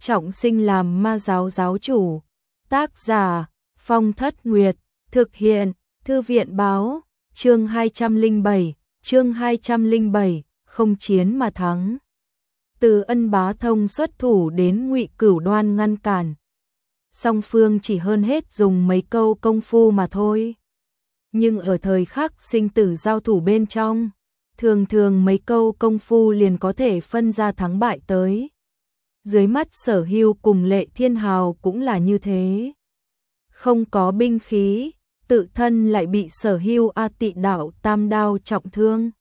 trọng sinh làm ma giáo giáo chủ. Tác giả Phong Thất Nguyệt, thực hiện Thư viện báo, chương 207, không chiến mà thắng. Từ Ân Bá Thông xuất thủ đến Ngụy Cửu Đoan ngăn cản. Song phương chỉ hơn hết dùng mấy câu công phu mà thôi. Nhưng ở thời khắc sinh tử giao thủ bên trong, thường thường mấy câu công phu liền có thể phân ra thắng bại tới. Dưới mắt Sở Hưu cùng Lệ Thiên Hào cũng là như thế. Không có binh khí, tự thân lại bị Sở Hưu A Tị Đạo tam đao trọng thương.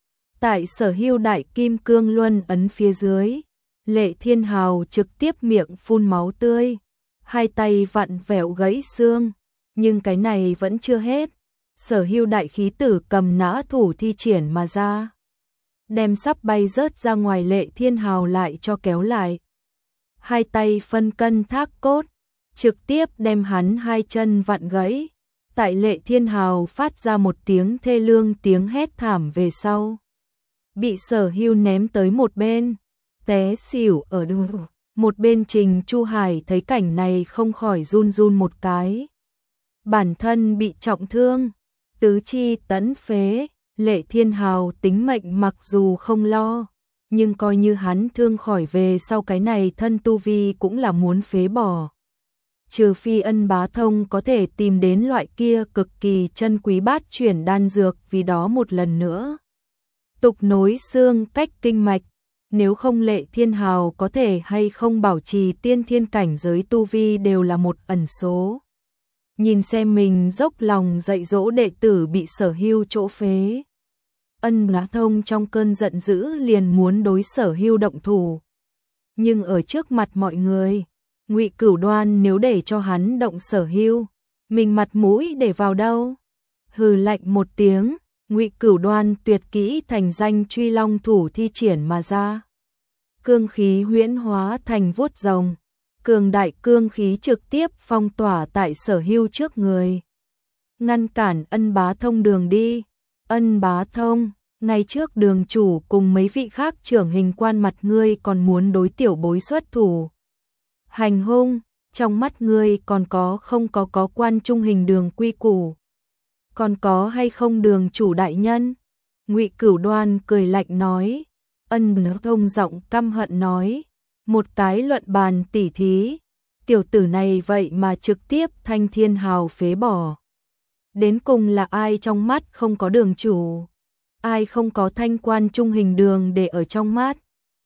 Tại Sở Hưu đại kim cương luân ấn phía dưới, Lệ Thiên Hào trực tiếp miệng phun máu tươi, hai tay vặn vẹo gãy xương, nhưng cái này vẫn chưa hết. Sở Hưu đại khí tử cầm nã thủ thi triển mà ra, đem sắp bay rớt ra ngoài Lệ Thiên Hào lại cho kéo lại. Hai tay phân cân thác cốt, trực tiếp đem hắn hai chân vặn gãy. Tại Lệ Thiên Hào phát ra một tiếng thê lương tiếng hét thảm về sau, bị Sở Hưu ném tới một bên, té xỉu ở đường. Một bên Trình Chu Hải thấy cảnh này không khỏi run run một cái. Bản thân bị trọng thương, tứ chi tẫn phế, Lệ Thiên Hào tính mệnh mặc dù không lo, nhưng coi như hắn thương khỏi về sau cái này thân tu vi cũng là muốn phế bỏ. Trừ phi Ân Bá Thông có thể tìm đến loại kia cực kỳ chân quý bát chuyển đan dược, vì đó một lần nữa tục nối xương cách kinh mạch. Nếu không Lệ Thiên Hào có thể hay không bảo trì tiên thiên cảnh giới tu vi đều là một ẩn số. Nhìn xem mình dốc lòng dạy dỗ đệ tử bị Sở Hưu chỗ phế, Ân Bá Thông trong cơn giận dữ liền muốn đối Sở Hưu động thủ. Nhưng ở trước mặt mọi người, Ngụy Cửu Đoan nếu để cho hắn động Sở Hưu, mình mặt mũi để vào đâu? Hừ lạnh một tiếng, Ngụy Cửu Đoan tuyệt kỹ thành danh Truy Long thủ thi triển mà ra. Cương khí huyễn hóa thành vuốt rồng, cường đại cương khí trực tiếp phong tỏa tại Sở Hưu trước người, ngăn cản Ân Bá Thông đường đi. Ân Bá Thông, ngay trước đường chủ cùng mấy vị khác trưởng hình quan mặt ngươi còn muốn đối tiểu bối xuất thủ hành hung, trong mắt ngươi còn có không có quan trung hình đường quy củ, còn có hay không đường chủ đại nhân? Ngụy Cửu Đoan cười lạnh nói. Ân Bá Thông giọng căm hận nói, một cái luận bàn tỉ thí, tiểu tử này vậy mà trực tiếp Thanh Thiên Hào phế bỏ. Đến cùng là ai trong mắt không có đường chủ, ai không có thanh quan trung hình đường để ở trong mắt?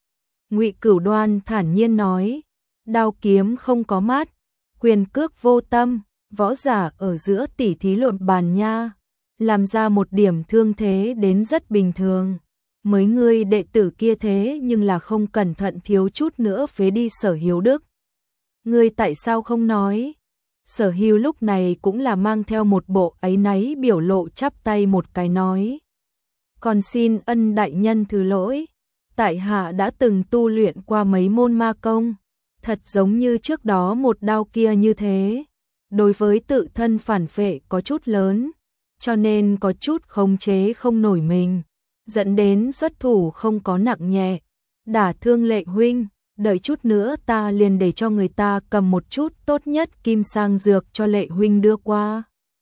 Ngụy Cửu Đoan thản nhiên nói, đao kiếm không có mắt, quyền cước vô tâm, võ giả ở giữa tỉ thí luận bàn nha, làm ra một điểm thương thế đến rất bình thường. Mấy ngươi đệ tử kia thế nhưng là không cẩn thận thiếu chút nữa phế đi Sở Hiếu Đức. Ngươi tại sao không nói? Sở Hưu lúc này cũng là mang theo một bộ áy náy biểu lộ, chắp tay một cái nói, còn xin Ân đại nhân thứ lỗi, tại hạ đã từng tu luyện qua mấy môn ma công, thật giống như trước đó một đao kia như thế, đối với tự thân phản phệ có chút lớn, cho nên có chút khống chế không nổi mình, dẫn đến xuất thủ không có nặng nhẹ, đả thương Lệ huynh. Đợi chút nữa ta liền để cho người ta cầm một chút tốt nhất kim sang dược cho Lệ huynh đưa qua.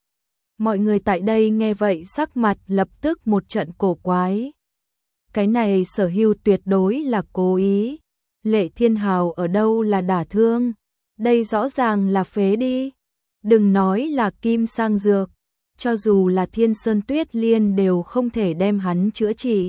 Mọi người tại đây nghe vậy sắc mặt lập tức một trận cổ quái. Cái này Sở Hưu tuyệt đối là cố ý. Lệ Thiên Hào ở đâu là đả thương, đây rõ ràng là phế đi. Đừng nói là kim sang dược, cho dù là Thiên Sơn Tuyết Liên đều không thể đem hắn chữa trị.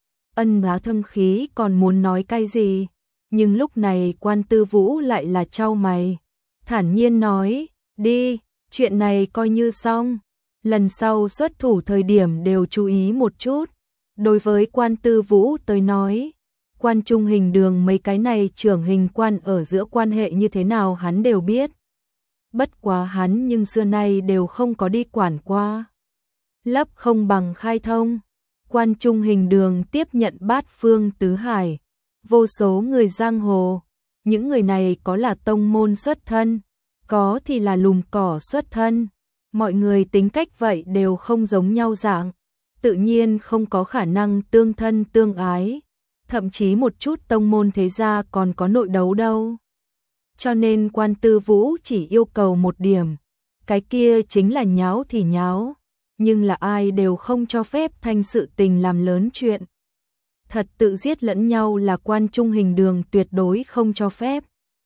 Ân Bá Thông khí còn muốn nói cái gì, nhưng lúc này Quan Tư Vũ lại là chau mày, thản nhiên nói, đi, chuyện này coi như xong, lần sau xuất thủ thời điểm đều chú ý một chút. Đối với Quan Tư Vũ tới nói, quan trung hình đường mấy cái này trưởng hình quan ở giữa quan hệ như thế nào hắn đều biết. Bất quá hắn nhưng xưa nay đều không có đi quản qua. Lấp không bằng khai thông, quan trung hình đường tiếp nhận bát phương tứ hải, vô số người giang hồ, những người này có là tông môn xuất thân, có thì là lùm cỏ xuất thân, mọi người tính cách vậy đều không giống nhau dạng, tự nhiên không có khả năng tương thân tương ái, thậm chí một chút tông môn thế gia còn có nội đấu đâu. Cho nên Quan Tư Vũ chỉ yêu cầu một điểm, cái kia chính là nháo thì nháo, nhưng là ai đều không cho phép thành sự tình làm lớn chuyện. Thật tự giết lẫn nhau là Quan Trung Hình Đường tuyệt đối không cho phép.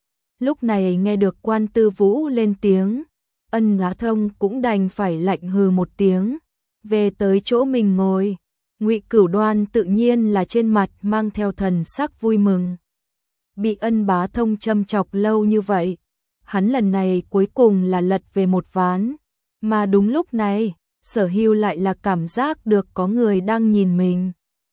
Lúc này nghe được Quan Tư Vũ lên tiếng, Ân Bá Thông cũng đành phải lạnh hừ một tiếng, về tới chỗ mình ngồi. Ngụy Cửu Đoan tự nhiên là trên mặt mang theo thần sắc vui mừng. Bị Ân Bá Thông châm chọc lâu như vậy, hắn lần này cuối cùng là lật về một ván, mà đúng lúc này, Sở Hưu lại là cảm giác được có người đang nhìn mình.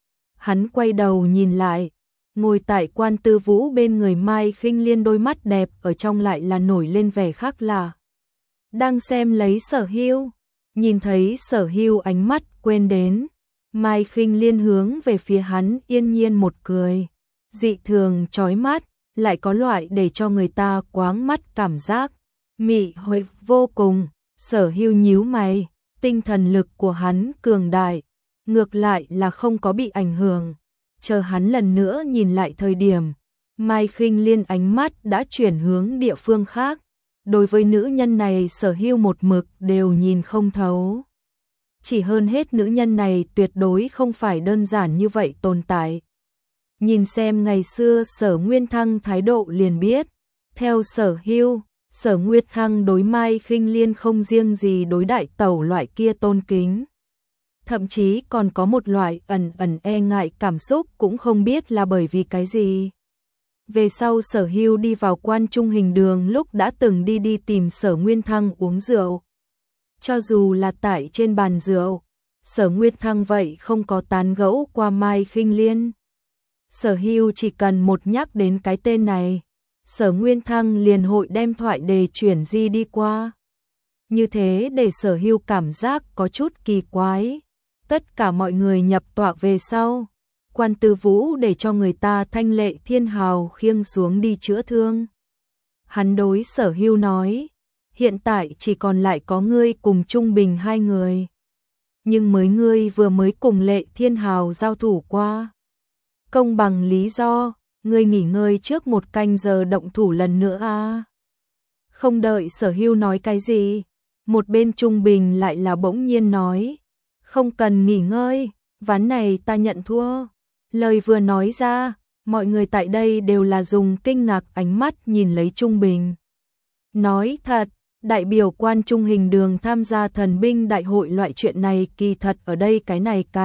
Hắn quay đầu nhìn lại, ngồi tại Quan Tư Vũ bên người Mai Khinh Liên đôi mắt đẹp ở trong lại là nổi lên vẻ khác lạ. Đang xem lấy Sở Hưu, nhìn thấy Sở Hưu ánh mắt quên đến, Mai Khinh Liên hướng về phía hắn yên nhiên một cười, dị thường chói mắt, lại có loại để cho người ta quáng mắt cảm giác, mị huệ vô cùng. Sở Hưu nhíu mày, tinh thần lực của hắn cường đại, ngược lại là không có bị ảnh hưởng. Chờ hắn lần nữa nhìn lại thời điểm, Mai Khinh Liên ánh mắt đã chuyển hướng địa phương khác. Đối với nữ nhân này Sở Hưu một mực đều nhìn không thấu. Chỉ hơn hết nữ nhân này tuyệt đối không phải đơn giản như vậy tồn tại. Nhìn xem ngày xưa Sở Nguyên Thăng thái độ liền biết. Theo Sở Hưu, Sở Nguyệt Thăng đối Mai Khinh Liên không riêng gì đối đại tẩu loại kia tôn kính. Thậm chí còn có một loại ẩn ẩn e ngại cảm xúc cũng không biết là bởi vì cái gì. Về sau Sở Hưu đi vào Quan Trung Hình Đường lúc đã từng đi tìm Sở Nguyên Thăng uống rượu. Cho dù là tại trên bàn rượu, Sở Nguyên Thăng vậy không có tán gẫu qua Mai Khinh Liên. Sở Hưu chỉ cần một nhắc đến cái tên này, Sở Nguyên Thăng liền hội đem thoại đề chuyển di đi qua. Như thế để Sở Hưu cảm giác có chút kỳ quái. Tất cả mọi người nhập tọa về sau, Quan Tư Vũ để cho người ta thanh lệ thiên hào khiêng xuống đi chữa thương. Hắn đối Sở Hưu nói, hiện tại chỉ còn lại có ngươi cùng Trung Bình hai người. Nhưng ngươi vừa mới cùng Lệ Thiên Hào giao thủ qua. Công bằng lý do, ngươi nghỉ ngơi trước 1 canh giờ động thủ lần nữa à. Không đợi Sở Hưu nói cái gì, một bên Trung Bình lại là bỗng nhiên nói, không cần nghỉ ngơi, ván này ta nhận thua. Lời vừa nói ra, mọi người tại đây đều là dùng kinh ngạc ánh mắt nhìn lấy Trung Bình. Nói thật, đại biểu Quan Trung Hình Đường tham gia thần binh đại hội loại chuyện này kỳ thật ở đây cái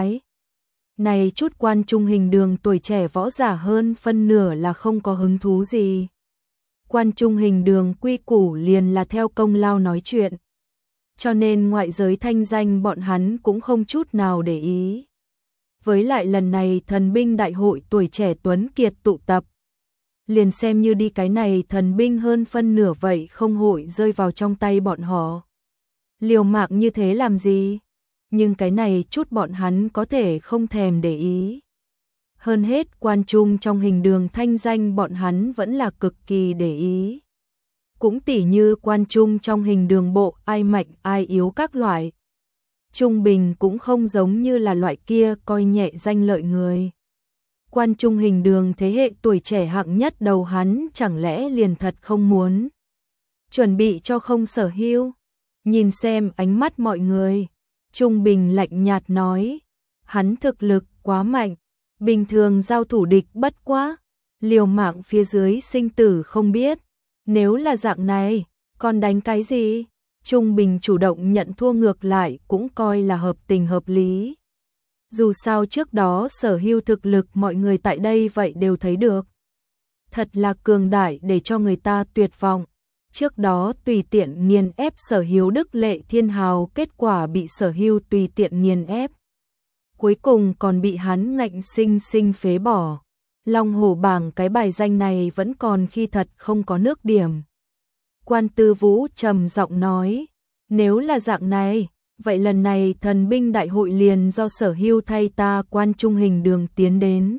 này chút Quan Trung Hình Đường tuổi trẻ võ giả hơn phân nửa là không có hứng thú gì. Quan Trung Hình Đường quy củ liền là theo công lao nói chuyện. Cho nên ngoại giới thanh danh bọn hắn cũng không chút nào để ý. Với lại lần này thần binh đại hội tuổi trẻ tuấn kiệt tụ tập, liền xem như đi cái này thần binh hơn phân nửa vậy không hội rơi vào trong tay bọn họ. Liều mạng như thế làm gì? Nhưng cái này chút bọn hắn có thể không thèm để ý. Hơn hết Quan Trung trong Hình Đường thanh danh bọn hắn vẫn là cực kỳ để ý. Cũng tỉ như Quan Trung trong Hình Đường bộ ai mạnh ai yếu các loại. Trung Bình cũng không giống như là loại kia coi nhẹ danh lợi người. Quan Trung Hình Đường thế hệ tuổi trẻ hạng nhất đầu hắn chẳng lẽ liền thật không muốn chuẩn bị cho không Sở Hưu. Nhìn xem ánh mắt mọi người, Trung Bình lạnh nhạt nói, hắn thực lực quá mạnh, bình thường giao thủ địch bất quá, liều mạng phía dưới sinh tử không biết, nếu là dạng này, còn đánh cái gì? Trung Bình chủ động nhận thua ngược lại cũng coi là hợp tình hợp lý. Dù sao trước đó Sở Hưu thực lực mọi người tại đây vậy đều thấy được. Thật là cường đại để cho người ta tuyệt vọng. Trước đó tùy tiện nghiền ép Sở Hiếu Đức Lệ Thiên Hào, kết quả bị Sở Hưu tùy tiện nghiền ép. Cuối cùng còn bị hắn ngạnh sinh sinh phế bỏ. Long hổ bảng cái bài danh này vẫn còn khi thật không có nước điểm. Quan Tư Vũ trầm giọng nói, nếu là dạng này, vậy lần này thần binh đại hội liền do Sở Hưu thay ta Quan Trung Hình Đường tiến đến.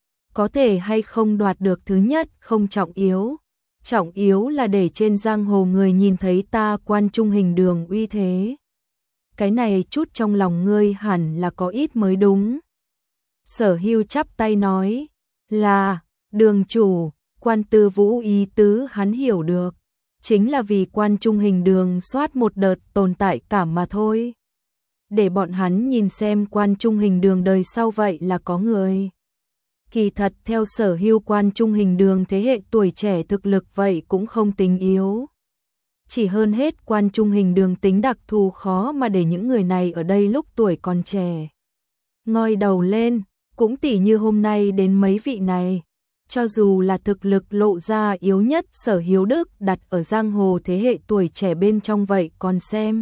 Có thể hay không đoạt được thứ nhất không trọng yếu. Trọng yếu là để trên giang hồ người nhìn thấy ta Quan Trung Hình Đường uy thế. Cái này chút trong lòng ngươi hẳn là có ít mới đúng. Sở Hưu chắp tay nói, là, đường chủ, Quan Tư Vũ ý tứ hắn hiểu được, chính là vì Quan Trung Hình Đường soát một đợt tồn tại cảm mà thôi. Để bọn hắn nhìn xem Quan Trung Hình Đường đời sau vậy là có người. Kỳ thật theo Sở Hưu, Quan Trung Hình Đường thế hệ tuổi trẻ thực lực vậy cũng không tính yếu. Chỉ hơn hết Quan Trung Hình Đường tính đặc thù khó mà để những người này ở đây lúc tuổi còn trẻ ngoi đầu lên, cũng tỉ như hôm nay đến mấy vị này. Cho dù là thực lực lộ ra yếu nhất, Sở Hiếu Đức đặt ở giang hồ thế hệ tuổi trẻ bên trong vậy còn xem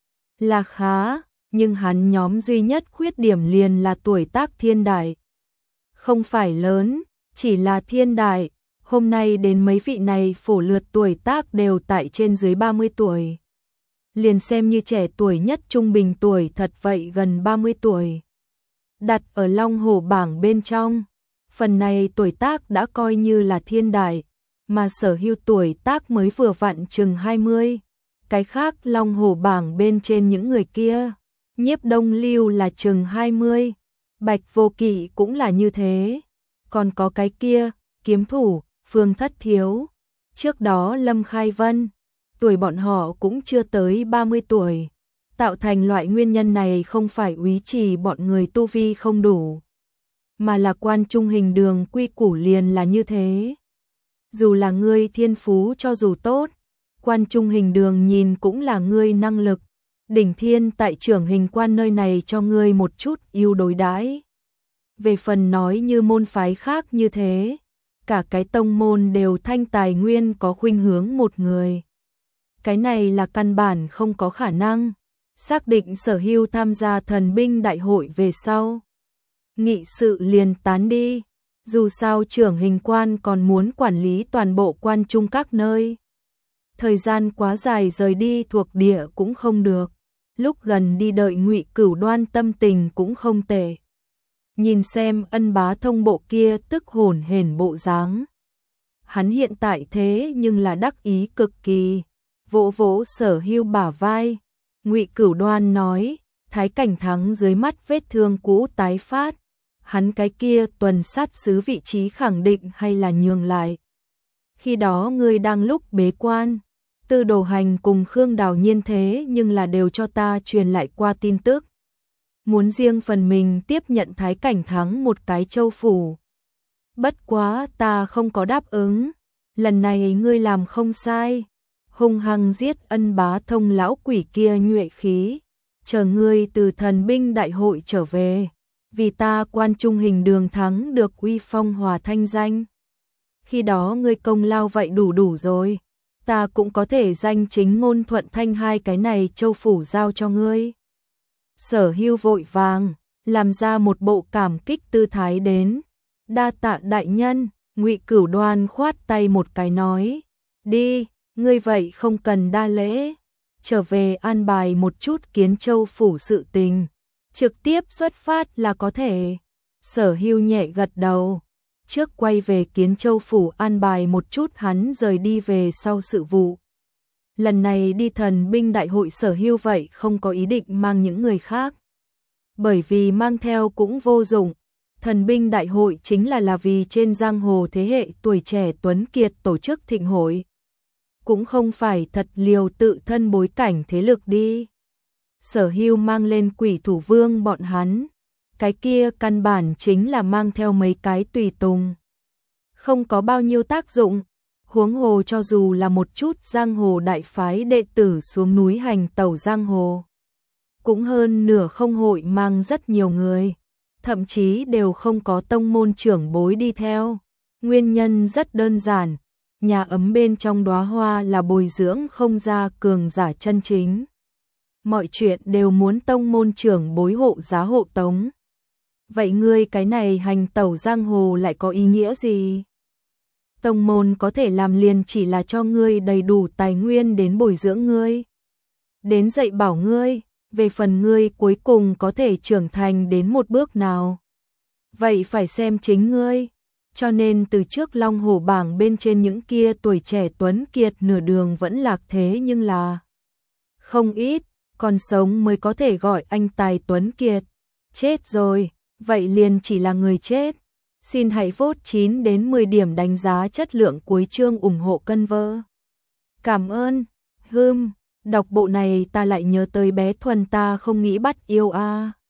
là khá, nhưng hắn nhóm duy nhất khuyết điểm liền là tuổi tác thiên đại. Không phải lớn, chỉ là thiên đại. Hôm nay đến mấy vị này phổ lượt tuổi tác đều tại trên dưới 30 tuổi. Liền xem như trẻ tuổi nhất trung bình tuổi thật vậy gần 30 tuổi. Đặt ở Long Hổ bảng bên trong, phần này tuổi tác đã coi như là thiên đại, mà Sở Hưu tuổi tác mới vừa vặn chừng 20. Cái khác Long Hổ bảng bên trên những người kia, Nhiếp Đông Lưu là chừng 20, Bạch Vô Kỵ cũng là như thế. Còn có cái kia, kiếm thủ, Phương Thất Thiếu, trước đó Lâm Khai Vân, tuổi bọn họ cũng chưa tới 30 tuổi. Tạo thành loại nguyên nhân này không phải úy trì bọn người tu vi không đủ, mà là Quan Trung Hình Đường quy củ liền là như thế. Dù là ngươi thiên phú cho dù tốt, Quan Trung Hình Đường nhìn cũng là ngươi năng lực. Đỉnh thiên tại trưởng hình quan nơi này cho ngươi một chút ưu đối đãi. Về phần nói như môn phái khác như thế, cả cái tông môn đều thanh tài nguyên có khuynh hướng một người. Cái này là căn bản không có khả năng. Xác định Sở Hưu tham gia thần binh đại hội về sau, nghị sự liền tán đi. Dù sao trưởng hình quan còn muốn quản lý toàn bộ quan trung các nơi. Thời gian quá dài rời đi thuộc địa cũng không được. Lúc gần đi đợi Ngụy Cửu Đoan tâm tình cũng không tệ. Nhìn xem Ân Bá Thông bộ kia tức hổn hển bộ dáng. Hắn hiện tại thế nhưng là đắc ý cực kỳ. Vỗ vỗ Sở Hưu bả vai. Ngụy Cửu Đoan nói, Thái Cảnh Thắng dưới mắt vết thương cũ tái phát. Hắn cái kia tuần sát sứ vị trí khẳng định hay là nhường lại. Khi đó ngươi đang lúc bế quan. Tư Đồ Hành cùng Khương Đào Nhiên thế nhưng là đều cho ta truyền lại qua tin tức. Muốn riêng phần mình tiếp nhận Thái Cảnh Thắng một cái châu phủ. Bất quá ta không có đáp ứng. Lần này ngươi làm không sai. Hung hăng giết Ân Bá Thông lão quỷ kia nhuệ khí. Chờ ngươi từ thần binh đại hội trở về. Vì ta Quan Trung Hình Đường thắng được uy phong hòa thanh danh. Khi đó ngươi công lao vậy đủ rồi. Ta cũng có thể danh chính ngôn thuận thanh hai cái này châu phủ giao cho ngươi. Sở Hưu vội vàng, làm ra một bộ cảm kích tư thái đến. Đa tạ đại nhân, Ngụy Cửu Đoan khoát tay một cái nói. Đi, ngươi vậy không cần đa lễ. Trở về an bài một chút Kiến Châu phủ sự tình. Trực tiếp xuất phát là có thể. Sở Hưu nhẹ gật đầu. Trước quay về Kiến Châu phủ an bài một chút hắn rời đi về sau sự vụ. Lần này đi thần binh đại hội Sở Hưu vậy không có ý định mang những người khác. Bởi vì mang theo cũng vô dụng. Thần binh đại hội chính là vì trên giang hồ thế hệ tuổi trẻ tuấn kiệt tổ chức thịnh hội. Cũng không phải thật liều tự thân bối cảnh thế lực đi. Sở Hưu mang lên Quỷ Thủ Vương bọn hắn. Cái kia căn bản chính là mang theo mấy cái tùy tùng. Không có bao nhiêu tác dụng. Huống hồ cho dù là một chút giang hồ đại phái đệ tử xuống núi hành tẩu giang hồ. Cũng hơn nửa không hội mang rất nhiều người. Thậm chí đều không có tông môn trưởng bối đi theo. Nguyên nhân rất đơn giản. Nhà ấm bên trong đóa hoa là bồi dưỡng không ra cường giả chân chính. Mọi chuyện đều muốn tông môn trưởng bối hộ giá hộ tống. Vậy ngươi cái này hành tẩu giang hồ lại có ý nghĩa gì? Tông môn có thể làm liền chỉ là cho ngươi đầy đủ tài nguyên đến bồi dưỡng ngươi. Đến dạy bảo ngươi, về phần ngươi cuối cùng có thể trưởng thành đến một bước nào. Vậy phải xem chính ngươi. Cho nên từ trước Long Hổ bảng bên trên những kia tuổi trẻ tuấn kiệt nửa đường vẫn lạc thế nhưng là không ít, còn sống mới có thể gọi anh tài tuấn kiệt. Chết rồi, vậy liền chỉ là người chết. Xin hãy vote 9 đến 10 điểm đánh giá chất lượng cuối chương ủng hộ cân vơ. Cảm ơn. Đọc bộ này ta lại nhớ tới bé Thuần ta không nghĩ bắt yêu a.